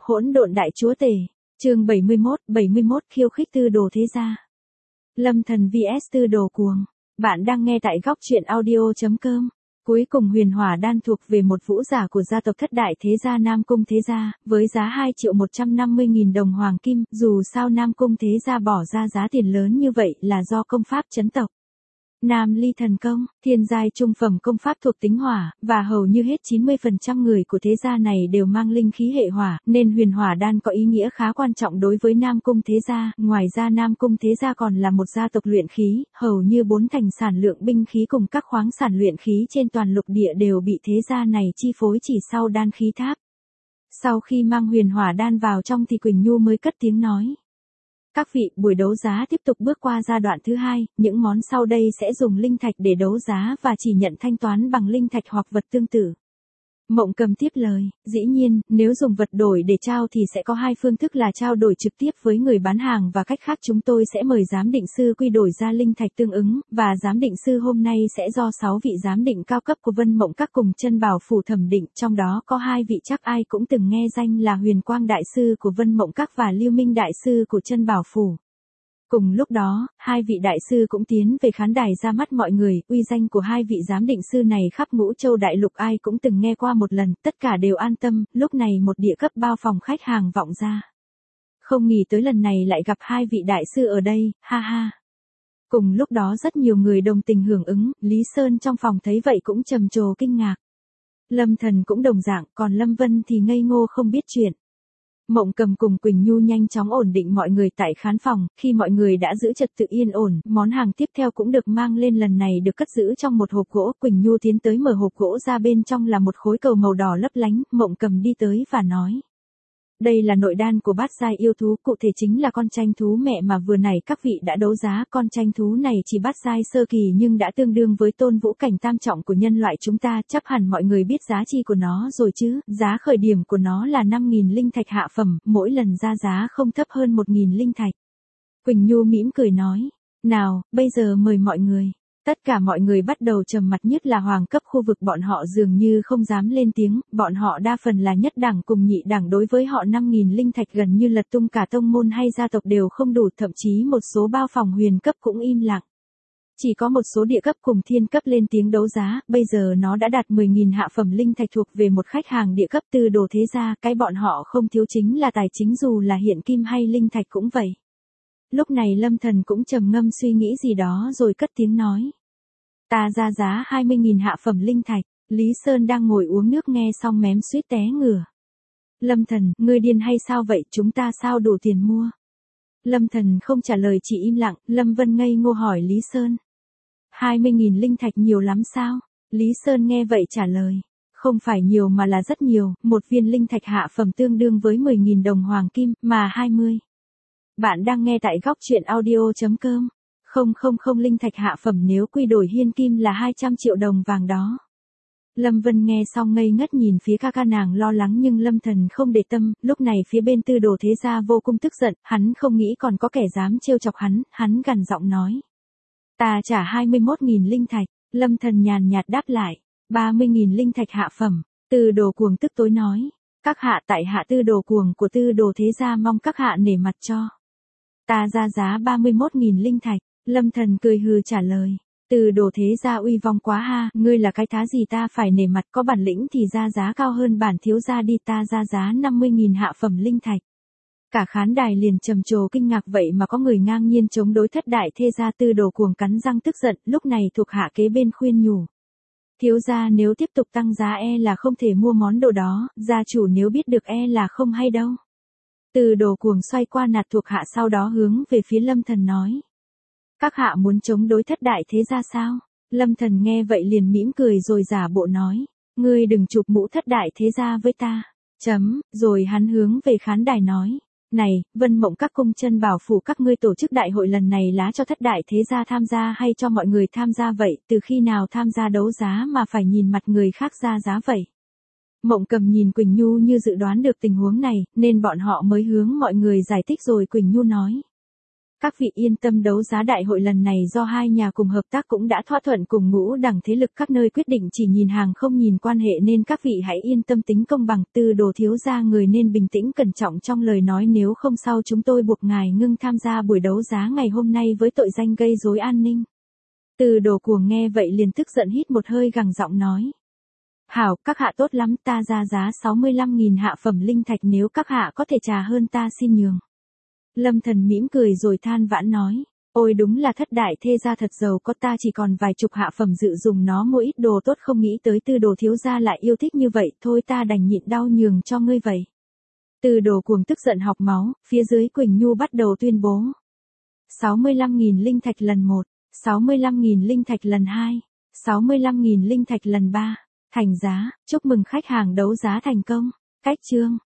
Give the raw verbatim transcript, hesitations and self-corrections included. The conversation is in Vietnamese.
Hỗn độn đại chúa tể, chương bảy mươi mốt, bảy mươi mốt khiêu khích tư đồ thế gia. Lâm Thần vs tư đồ cuồng. Bạn đang nghe tại góc truyện audio chấm com. Cuối cùng huyền hỏa đan thuộc về một vũ giả của gia tộc thất đại thế gia Nam Cung Thế Gia, với giá hai triệu một trăm năm mươi nghìn đồng hoàng kim, dù sao Nam Cung Thế Gia bỏ ra giá tiền lớn như vậy là do công pháp chấn tộc. Nam Ly Thần Công, thiên giai trung phẩm công pháp thuộc tính hỏa, và hầu như hết chín mươi phần trăm người của thế gia này đều mang linh khí hệ hỏa, nên huyền hỏa đan có ý nghĩa khá quan trọng đối với Nam Cung Thế Gia. Ngoài ra Nam Cung Thế Gia còn là một gia tộc luyện khí, hầu như bốn thành sản lượng binh khí cùng các khoáng sản luyện khí trên toàn lục địa đều bị thế gia này chi phối chỉ sau đan khí tháp. Sau khi mang huyền hỏa đan vào trong thì Quỳnh Nhu mới cất tiếng nói. Các vị, buổi đấu giá tiếp tục bước qua giai đoạn thứ hai, những món sau đây sẽ dùng linh thạch để đấu giá và chỉ nhận thanh toán bằng linh thạch hoặc vật tương tự. Mộng Cầm tiếp lời, dĩ nhiên, nếu dùng vật đổi để trao thì sẽ có hai phương thức là trao đổi trực tiếp với người bán hàng và cách khác chúng tôi sẽ mời giám định sư quy đổi ra linh thạch tương ứng, và giám định sư hôm nay sẽ do sáu vị giám định cao cấp của Vân Mộng Các cùng Chân Bảo Phủ thẩm định, trong đó có hai vị chắc ai cũng từng nghe danh là Huyền Quang Đại Sư của Vân Mộng Các và Lưu Minh Đại Sư của Chân Bảo Phủ. Cùng lúc đó, hai vị đại sư cũng tiến về khán đài ra mắt mọi người, uy danh của hai vị giám định sư này khắp ngũ châu đại lục ai cũng từng nghe qua một lần, tất cả đều an tâm, lúc này một địa cấp bao phòng khách hàng vọng ra. Không nghĩ tới lần này lại gặp hai vị đại sư ở đây, ha ha. Cùng lúc đó rất nhiều người đồng tình hưởng ứng, Lý Sơn trong phòng thấy vậy cũng trầm trồ kinh ngạc. Lâm Thần cũng đồng dạng, còn Lâm Vân thì ngây ngô không biết chuyện. Mộng Cầm cùng Quỳnh Nhu nhanh chóng ổn định mọi người tại khán phòng, khi mọi người đã giữ trật tự yên ổn, món hàng tiếp theo cũng được mang lên lần này được cất giữ trong một hộp gỗ, Quỳnh Nhu tiến tới mở hộp gỗ ra bên trong là một khối cầu màu đỏ lấp lánh, Mộng Cầm đi tới và nói. Đây là nội đan của bát giai yêu thú, cụ thể chính là con tranh thú mẹ mà vừa nãy các vị đã đấu giá, con tranh thú này chỉ bát giai sơ kỳ nhưng đã tương đương với tôn vũ cảnh tam trọng của nhân loại chúng ta, chắc hẳn mọi người biết giá trị của nó rồi chứ, giá khởi điểm của nó là năm nghìn linh thạch hạ phẩm, mỗi lần ra giá không thấp hơn một nghìn linh thạch. Quỳnh Nhu mỉm cười nói, nào, bây giờ mời mọi người. Tất cả mọi người bắt đầu trầm mặt, nhất là hoàng cấp khu vực bọn họ dường như không dám lên tiếng, bọn họ đa phần là nhất đẳng cùng nhị đẳng, đối với họ năm nghìn linh thạch gần như lật tung cả tông môn hay gia tộc đều không đủ, thậm chí một số bao phòng huyền cấp cũng im lặng. Chỉ có một số địa cấp cùng thiên cấp lên tiếng đấu giá, bây giờ nó đã đạt mười nghìn hạ phẩm linh thạch thuộc về một khách hàng địa cấp Tư Đồ Thế Gia, cái bọn họ không thiếu chính là tài chính, dù là hiện kim hay linh thạch cũng vậy. Lúc này Lâm Thần cũng trầm ngâm suy nghĩ gì đó rồi cất tiếng nói. Ta ra giá hai mươi nghìn hạ phẩm linh thạch. Lý Sơn đang ngồi uống nước nghe xong mém suýt té ngửa. Lâm Thần, ngươi điên hay sao vậy, chúng ta sao đủ tiền mua? Lâm Thần không trả lời chỉ im lặng, Lâm Vân ngây ngô hỏi Lý Sơn. hai mươi nghìn linh thạch nhiều lắm sao? Lý Sơn nghe vậy trả lời. Không phải nhiều mà là rất nhiều, một viên linh thạch hạ phẩm tương đương với mười nghìn đồng hoàng kim, mà hai mươi. Bạn đang nghe tại góc truyện audio chấm com. Không không không linh thạch hạ phẩm nếu quy đổi hiên kim là hai trăm triệu đồng vàng đó. Lâm Vân nghe xong ngây ngất nhìn phía ca ca nàng lo lắng nhưng Lâm Thần không để tâm, lúc này phía bên Tư Đồ Thế Gia vô cùng tức giận, hắn không nghĩ còn có kẻ dám trêu chọc hắn, hắn gằn giọng nói. Ta trả hai mươi mốt nghìn linh thạch, Lâm Thần nhàn nhạt đáp lại, ba mươi nghìn linh thạch hạ phẩm, Tư Đồ Cuồng tức tối nói. Các hạ tại hạ Tư Đồ Cuồng của Tư Đồ Thế Gia mong các hạ nể mặt cho. Ta ra giá ba mươi mốt nghìn linh thạch. Lâm Thần cười hừ trả lời, Tư Đồ Thế Gia uy vong quá ha, ngươi là cái thá gì ta phải nể mặt, có bản lĩnh thì ra giá cao hơn bản thiếu gia đi, ta ra giá năm mươi nghìn hạ phẩm linh thạch. Cả khán đài liền trầm trồ kinh ngạc, vậy mà có người ngang nhiên chống đối thất đại thế gia. Tư Đồ Cuồng cắn răng tức giận, lúc này thuộc hạ kế bên khuyên nhủ. Thiếu gia nếu tiếp tục tăng giá e là không thể mua món đồ đó, gia chủ nếu biết được e là không hay đâu. Tư Đồ Cuồng xoay qua nạt thuộc hạ sau đó hướng về phía Lâm Thần nói. Các hạ muốn chống đối thất đại thế gia sao? Lâm Thần nghe vậy liền mỉm cười rồi giả bộ nói. Ngươi đừng chụp mũ thất đại thế gia với ta. Chấm, rồi hắn hướng về khán đài nói. Này, Vân Mộng Các cung Chân Bảo Phủ các ngươi tổ chức đại hội lần này lá cho thất đại thế gia tham gia hay cho mọi người tham gia vậy? Từ khi nào tham gia đấu giá mà phải nhìn mặt người khác ra giá vậy? Mộng Cầm nhìn Quỳnh Nhu như dự đoán được tình huống này, nên bọn họ mới hướng mọi người giải thích rồi Quỳnh Nhu nói. Các vị yên tâm, đấu giá đại hội lần này do hai nhà cùng hợp tác cũng đã thỏa thuận cùng ngũ đẳng thế lực các nơi quyết định chỉ nhìn hàng không nhìn quan hệ, nên các vị hãy yên tâm tính công bằng. Tư Đồ thiếu gia người nên bình tĩnh cẩn trọng trong lời nói, nếu không sau chúng tôi buộc ngài ngưng tham gia buổi đấu giá ngày hôm nay với tội danh gây rối an ninh. Tư Đồ Cuồng nghe vậy liền tức giận hít một hơi gằn giọng nói. Hảo, các hạ tốt lắm, ta ra giá sáu mươi lăm nghìn hạ phẩm linh thạch, nếu các hạ có thể trả hơn ta xin nhường. Lâm Thần mỉm cười rồi than vãn nói. Ôi đúng là thất đại thê gia thật giàu có, ta chỉ còn vài chục hạ phẩm dự dùng nó mua ít đồ tốt, không nghĩ tới Tư Đồ thiếu gia lại yêu thích như vậy, thôi ta đành nhịn đau nhường cho ngươi vậy. Tư Đồ Cuồng tức giận học máu, phía dưới Quỳnh Nhu bắt đầu tuyên bố. sáu mươi lăm nghìn linh thạch lần một, sáu mươi lăm nghìn linh thạch lần hai, sáu mươi lăm nghìn linh thạch lần ba. Thành giá, chúc mừng khách hàng đấu giá thành công. Cách chương.